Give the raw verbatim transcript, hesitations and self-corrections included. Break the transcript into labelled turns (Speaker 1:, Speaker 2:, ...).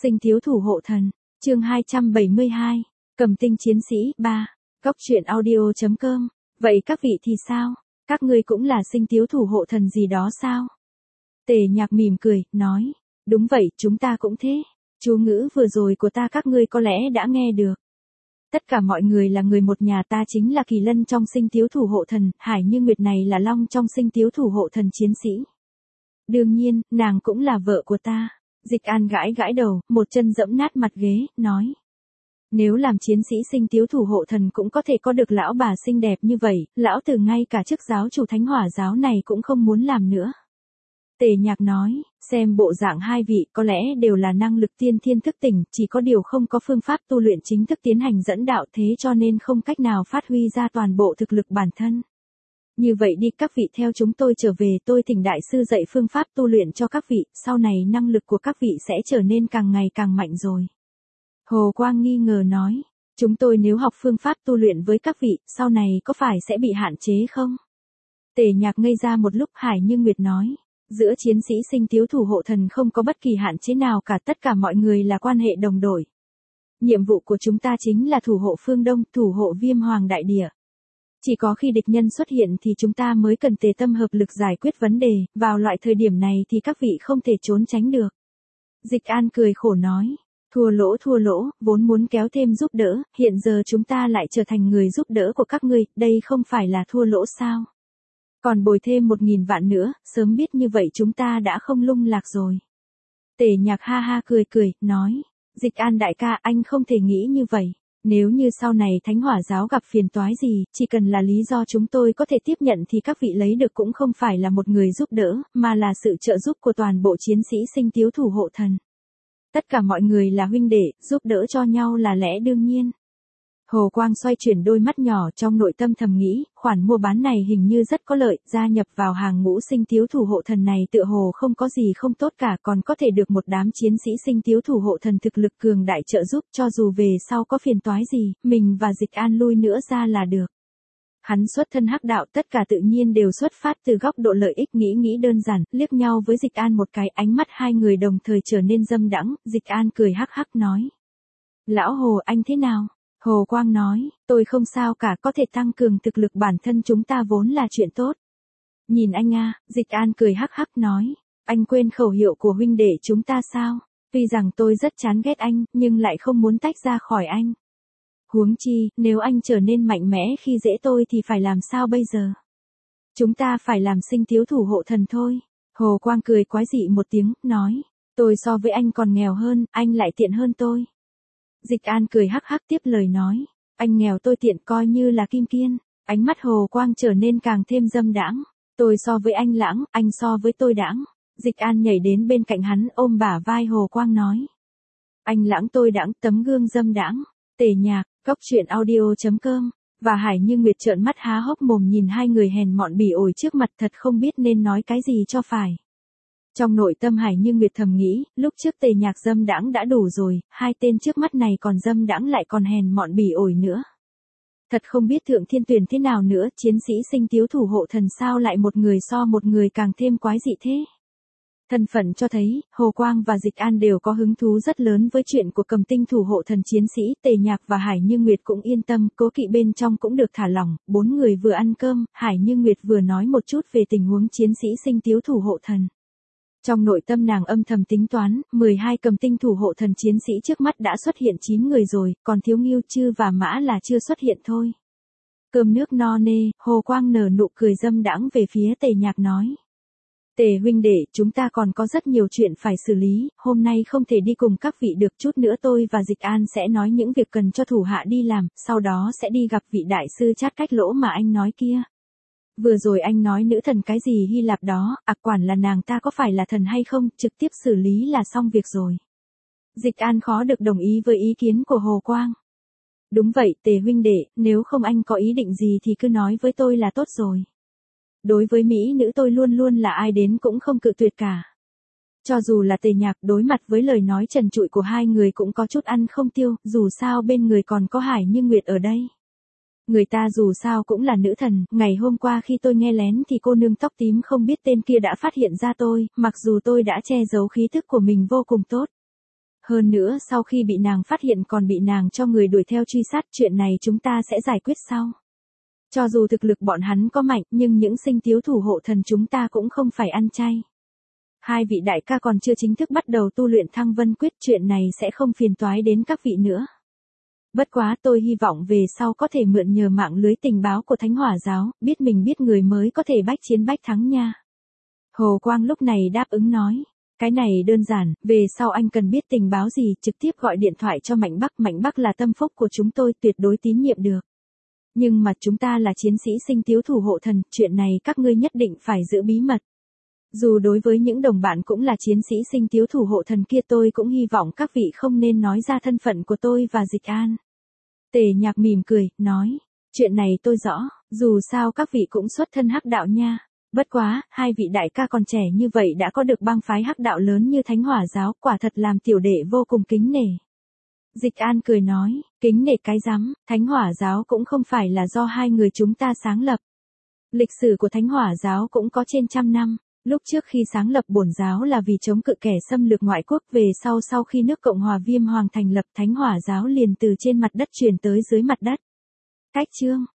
Speaker 1: Sinh thiếu thủ hộ thần, chương hai trăm bảy mươi hai, Cầm tinh chiến sĩ ba, Góc truyện audio chấm com. Vậy các vị thì sao? Các ngươi cũng là sinh thiếu thủ hộ thần gì đó sao? Tề Nhạc mỉm cười, nói, đúng vậy, chúng ta cũng thế. Chú ngữ vừa rồi của ta các ngươi có lẽ đã nghe được. Tất cả mọi người là người một nhà, ta chính là Kỳ Lân trong sinh thiếu thủ hộ thần, Hải Như Nguyệt này là Long trong sinh thiếu thủ hộ thần chiến sĩ. Đương nhiên, nàng cũng là vợ của ta. Dịch An gãi gãi đầu, một chân dẫm nát mặt ghế, nói. Nếu làm chiến sĩ sinh thiếu thủ hộ thần cũng có thể có được lão bà xinh đẹp như vậy, lão tử ngay cả chức giáo chủ thánh hỏa giáo này cũng không muốn làm nữa. Tề Nhạc nói, xem bộ dạng hai vị có lẽ đều là năng lực tiên thiên thức tỉnh, chỉ có điều không có phương pháp tu luyện chính thức tiến hành dẫn đạo, thế cho nên không cách nào phát huy ra toàn bộ thực lực bản thân. Như vậy đi, các vị theo chúng tôi trở về, tôi thỉnh đại sư dạy phương pháp tu luyện cho các vị, sau này năng lực của các vị sẽ trở nên càng ngày càng mạnh rồi. Hồ Quang nghi ngờ nói, chúng tôi nếu học phương pháp tu luyện với các vị, sau này có phải sẽ bị hạn chế không? Tề Nhạc ngây ra một lúc. Hải Như Nguyệt nói, giữa chiến sĩ sinh thiếu thủ hộ thần không có bất kỳ hạn chế nào cả, tất cả mọi người là quan hệ đồng đội. Nhiệm vụ của chúng ta chính là thủ hộ phương Đông, thủ hộ Viêm Hoàng đại địa. Chỉ có khi địch nhân xuất hiện thì chúng ta mới cần tề tâm hợp lực giải quyết vấn đề, vào loại thời điểm này thì các vị không thể trốn tránh được. Dịch An cười khổ nói, thua lỗ thua lỗ, vốn muốn kéo thêm giúp đỡ, hiện giờ chúng ta lại trở thành người giúp đỡ của các ngươi, đây không phải là thua lỗ sao? Còn bồi thêm một nghìn vạn nữa, sớm biết như vậy chúng ta đã không lung lạc rồi. Tề Nhạc ha ha cười cười, nói, Dịch An đại ca, anh không thể nghĩ như vậy. Nếu như sau này thánh hỏa giáo gặp phiền toái gì, chỉ cần là lý do chúng tôi có thể tiếp nhận thì các vị lấy được cũng không phải là một người giúp đỡ, mà là sự trợ giúp của toàn bộ chiến sĩ sinh thiếu thủ hộ thần. Tất cả mọi người là huynh đệ, giúp đỡ cho nhau là lẽ đương nhiên. Hồ Quang xoay chuyển đôi mắt nhỏ, trong nội tâm thầm nghĩ, khoản mua bán này hình như rất có lợi, gia nhập vào hàng ngũ sinh thiếu thủ hộ thần này tựa hồ không có gì không tốt cả, còn có thể được một đám chiến sĩ sinh thiếu thủ hộ thần thực lực cường đại trợ giúp, cho dù về sau có phiền toái gì, mình và Dịch An lui nữa ra là được. Hắn xuất thân hắc đạo, tất cả tự nhiên đều xuất phát từ góc độ lợi ích, nghĩ nghĩ đơn giản, liếc nhau với Dịch An một cái, ánh mắt hai người đồng thời trở nên dâm đãng. Dịch An cười hắc hắc nói, lão Hồ, anh thế nào? Hồ Quang nói, tôi không sao cả, có thể tăng cường thực lực bản thân chúng ta vốn là chuyện tốt. Nhìn anh a, Dịch An cười hắc hắc nói, anh quên khẩu hiệu của huynh đệ chúng ta sao? Tuy rằng tôi rất chán ghét anh, nhưng lại không muốn tách ra khỏi anh. Huống chi, nếu anh trở nên mạnh mẽ khi dễ tôi thì phải làm sao bây giờ? Chúng ta phải làm sinh thiếu thủ hộ thần thôi. Hồ Quang cười quái dị một tiếng, nói, tôi so với anh còn nghèo hơn, anh lại tiện hơn tôi. Dịch An cười hắc hắc tiếp lời nói, anh nghèo tôi tiện coi như là kim kiên. Ánh mắt Hồ Quang trở nên càng thêm dâm đãng. Tôi so với anh lãng, anh so với tôi đãng. Dịch An nhảy đến bên cạnh hắn, ôm bả vai Hồ Quang nói, anh lãng tôi đãng, tấm gương dâm đãng. Tề Nhạc, Góc truyện audio chấm com. Và Hải Như Nguyệt trợn mắt há hốc mồm nhìn hai người hèn mọn bỉ ổi trước mặt, thật không biết nên nói cái gì cho phải. Trong nội tâm Hải Như Nguyệt thầm nghĩ, lúc trước Tề Nhạc dâm đãng đã đủ rồi, hai tên trước mắt này còn dâm đãng lại còn hèn mọn bỉ ổi nữa. Thật không biết Thượng Thiên Tuyển thế nào nữa, chiến sĩ sinh thiếu thủ hộ thần sao lại một người so một người càng thêm quái dị thế. Thân phận cho thấy, Hồ Quang và Dịch An đều có hứng thú rất lớn với chuyện của Cầm tinh thủ hộ thần chiến sĩ. Tề Nhạc và Hải Như Nguyệt cũng yên tâm, Cố Kỵ bên trong cũng được thả lỏng. Bốn người vừa ăn cơm, Hải Như Nguyệt vừa nói một chút về tình huống chiến sĩ sinh thiếu thủ hộ thần. Trong nội tâm nàng âm thầm tính toán, mười hai cầm tinh thủ hộ thần chiến sĩ trước mắt đã xuất hiện chín người rồi, còn thiếu Ngưu Chư và Mã là chưa xuất hiện thôi. Cơm nước no nê, Hồ Quang nở nụ cười dâm đãng về phía Tề Nhạc nói, Tề huynh đệ, chúng ta còn có rất nhiều chuyện phải xử lý, hôm nay không thể đi cùng các vị được, chút nữa tôi và Dịch An sẽ nói những việc cần cho thủ hạ đi làm, sau đó sẽ đi gặp vị đại sư Chát Cách Lỗ mà anh nói kia. Vừa rồi anh nói nữ thần cái gì Hy Lạp đó, à quản là nàng ta có phải là thần hay không, trực tiếp xử lý là xong việc rồi. Dịch An khó được đồng ý với ý kiến của Hồ Quang. Đúng vậy, Tề huynh đệ, nếu không anh có ý định gì thì cứ nói với tôi là tốt rồi. Đối với mỹ nữ tôi luôn luôn là ai đến cũng không cự tuyệt cả. Cho dù là Tề Nhạc, đối mặt với lời nói trần trụi của hai người cũng có chút ăn không tiêu, dù sao bên người còn có Hải Như Nguyệt ở đây. Người ta dù sao cũng là nữ thần, ngày hôm qua khi tôi nghe lén thì cô nương tóc tím không biết tên kia đã phát hiện ra tôi, mặc dù tôi đã che giấu khí thức của mình vô cùng tốt. Hơn nữa sau khi bị nàng phát hiện còn bị nàng cho người đuổi theo truy sát, chuyện này chúng ta sẽ giải quyết sau. Cho dù thực lực bọn hắn có mạnh, nhưng những sinh tiếu thủ hộ thần chúng ta cũng không phải ăn chay. Hai vị đại ca còn chưa chính thức bắt đầu tu luyện Thăng Vân Quyết, chuyện này sẽ không phiền toái đến các vị nữa. Bất quá tôi hy vọng về sau có thể mượn nhờ mạng lưới tình báo của Thánh Hỏa Giáo, biết mình biết người mới có thể bách chiến bách thắng nha. Hồ Quang lúc này đáp ứng nói. Cái này đơn giản, về sau anh cần biết tình báo gì, trực tiếp gọi điện thoại cho Mạnh Bắc. Mạnh Bắc là tâm phúc của chúng tôi, tuyệt đối tín nhiệm được. Nhưng mà chúng ta là chiến sĩ sinh tiếu thủ hộ thần, chuyện này các ngươi nhất định phải giữ bí mật. Dù đối với những đồng bạn cũng là chiến sĩ sinh tiếu thủ hộ thần kia, tôi cũng hy vọng các vị không nên nói ra thân phận của tôi và Dịch An. Tề Nhạc mỉm cười, nói, chuyện này tôi rõ, dù sao các vị cũng xuất thân hắc đạo nha. Bất quá, hai vị đại ca còn trẻ như vậy đã có được bang phái hắc đạo lớn như Thánh Hỏa Giáo, quả thật làm tiểu đệ vô cùng kính nể. Dịch An cười nói, kính nể cái rắm, Thánh Hỏa Giáo cũng không phải là do hai người chúng ta sáng lập. Lịch sử của Thánh Hỏa Giáo cũng có trên trăm năm. Lúc trước khi sáng lập bổn giáo là vì chống cự kẻ xâm lược ngoại quốc, về sau sau khi nước Cộng hòa Viêm Hoàng thành lập, Thánh Hỏa Giáo liền từ trên mặt đất chuyển tới dưới mặt đất. Cách chương